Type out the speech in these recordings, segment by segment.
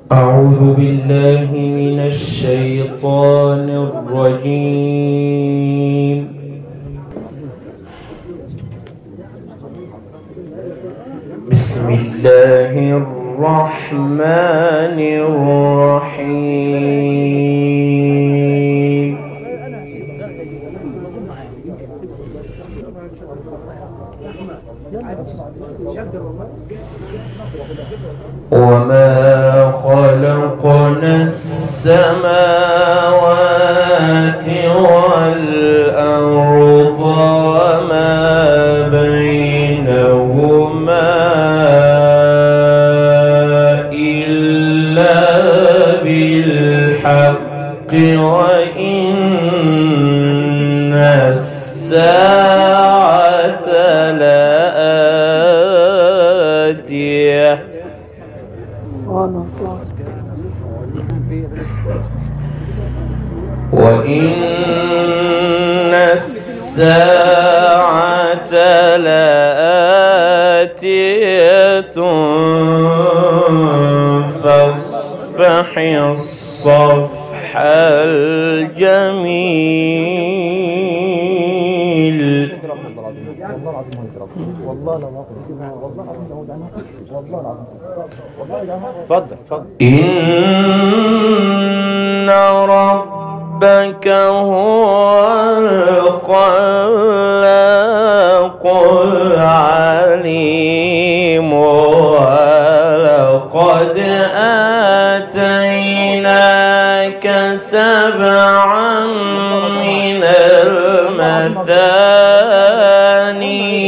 أعوذ بالله من الشيطان الرجيم. بسم الله الرحمن الرحيم. وما خلقنا السماوات والأرض وما بينهما إلا بالحق وإن الساعة لآتية. وإن الساعة لآتية فاصفح الصفح الجميل. إن ربك هو الخلاق العليم ولقد آتيناك سبعا من المثاني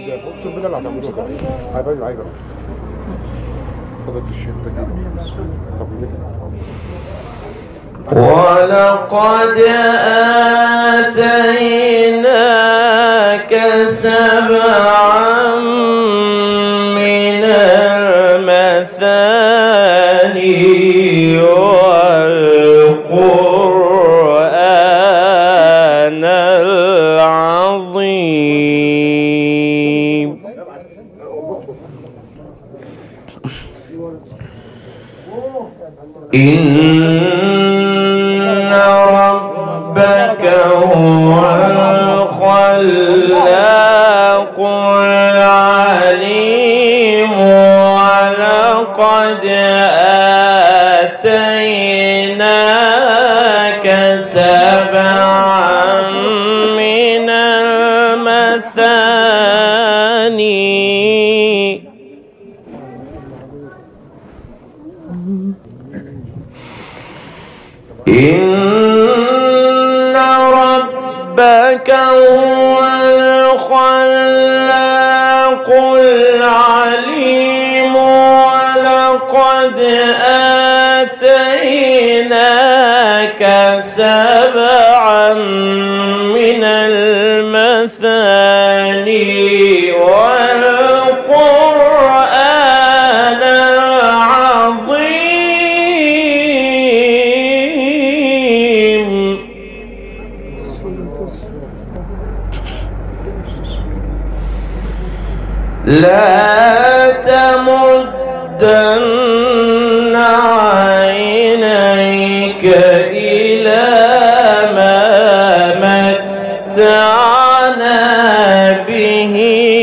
ولقد آتيناك سبعا من المثاني والقرآن العظيم. إن ربك هو الخلاق العليم ولقد آتيناك سبعا من المثاني. إن ربك هو الخلاق العليم ولقد آتيناك سبعا من المثاني والقرآن العظيم. لا تمدن عينيك إلى ما متعنا به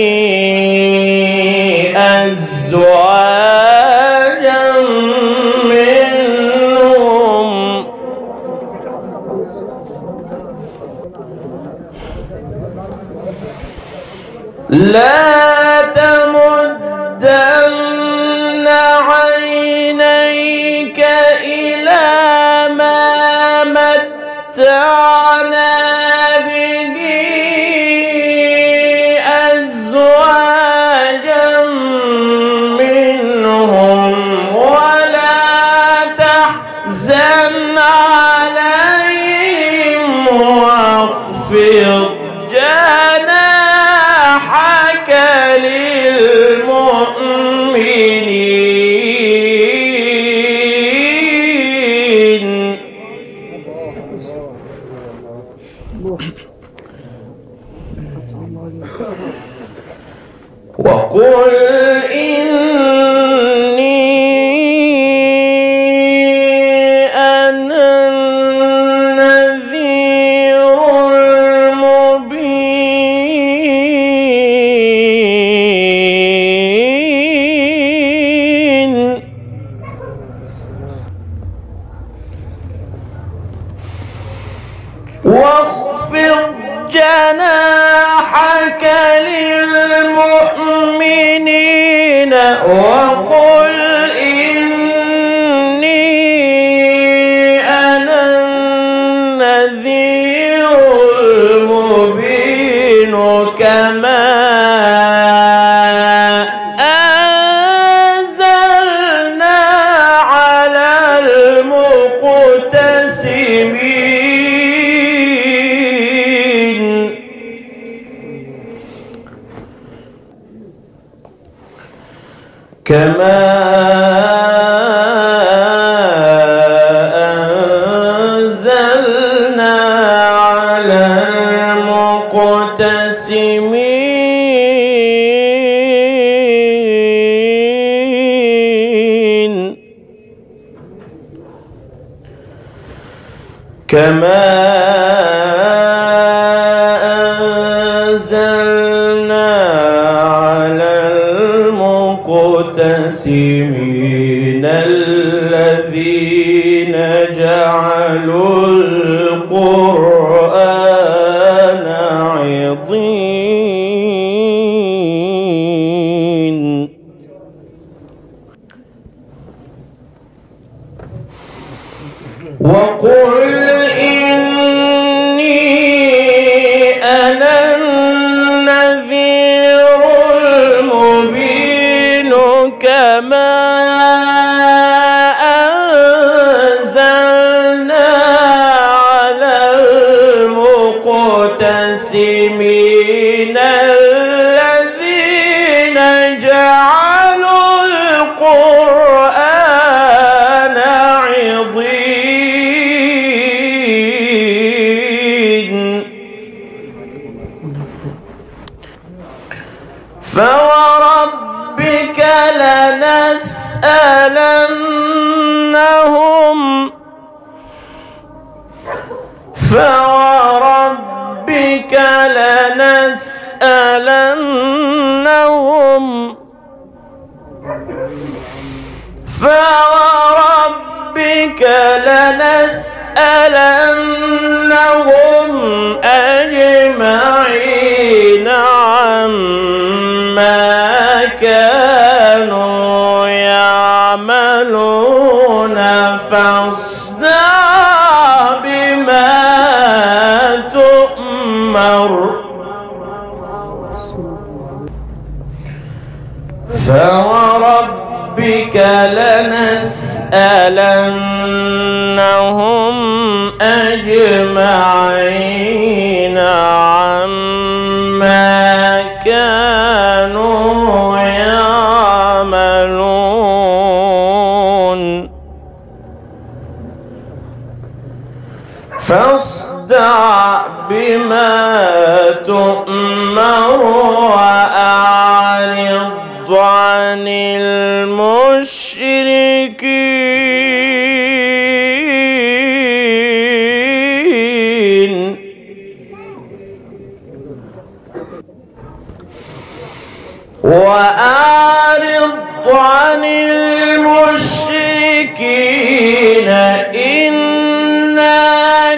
أزواجا منهم. لا تمدن عينيك إلى ما متعنا به أزواجا منهم ولا تحزن عليهم واخفض جناحك للمؤمنين. وقل إني المؤمنين وقل إني أنا النذير المبين كما أنزلنا على المقتسمين كما أنزلنا على المقتسمين كما أنزلنا على المقتسمين الذين جعلوا القرآن عضين وقل إني أنا النذير المبين كما أنزلنا على المقتسمين الذين جعلوا القرآن عضين فوربك لنسألنهم فوربك لنسألنهم فوربك لنسألنهم أجمعين عما كانوا يعملون فاصدع بما تؤمر فوربك لنسألنهم أجمعين عما كانوا يعملون فاصدع بما تؤمر وأعرض عن المشركين وأعرض عن المشركين إنا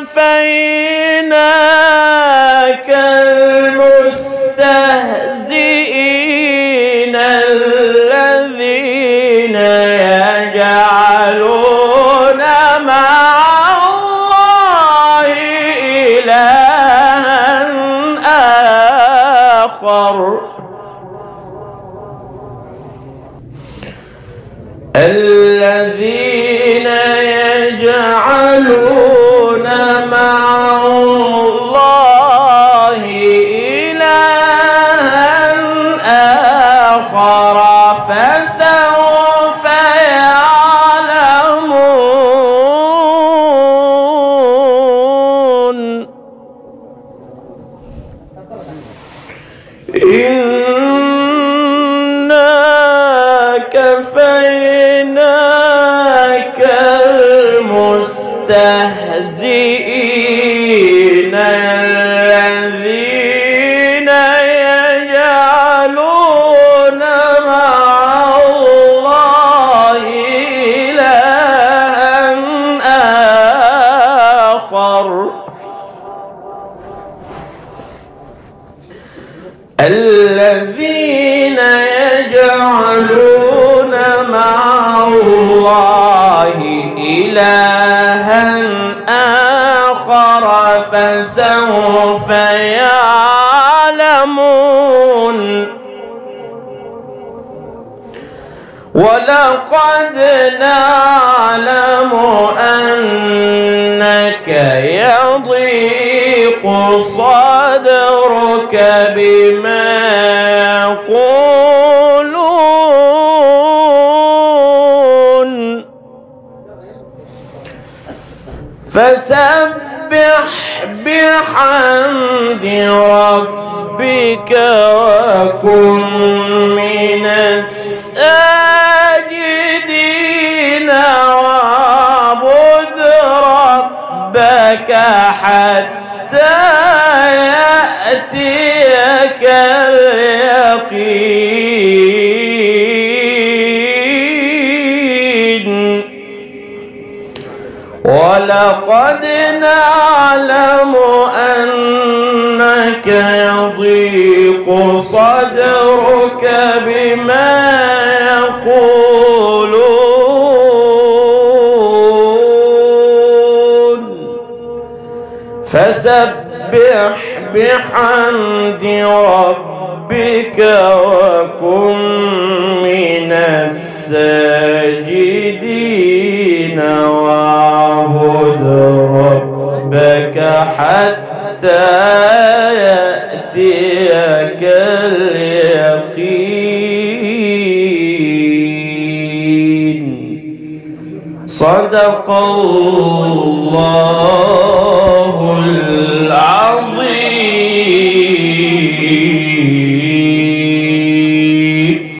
كفيناك المستهزئين الذين يجعلون مع الله إلها آخر الذين يجعلون مع الله إلها آخر فسوف يعلمون إنا كفيناك المستهزئين الذين يجعلون مع الله إلها آخر الذين إلها آخر فسوف يعلمون ولقد نعلم أنك يضيق صدرك بما يقولون فسبح بحمد ربك وكن من الساجدين واعبد ربك حتى يأتيك اليقين ولقد نعلم أنك يضيق صدرك بما يقولون فسبح بحمد ربك وكن من الساجدين واعبد ربك حتى يأتيك اليقين صدق الله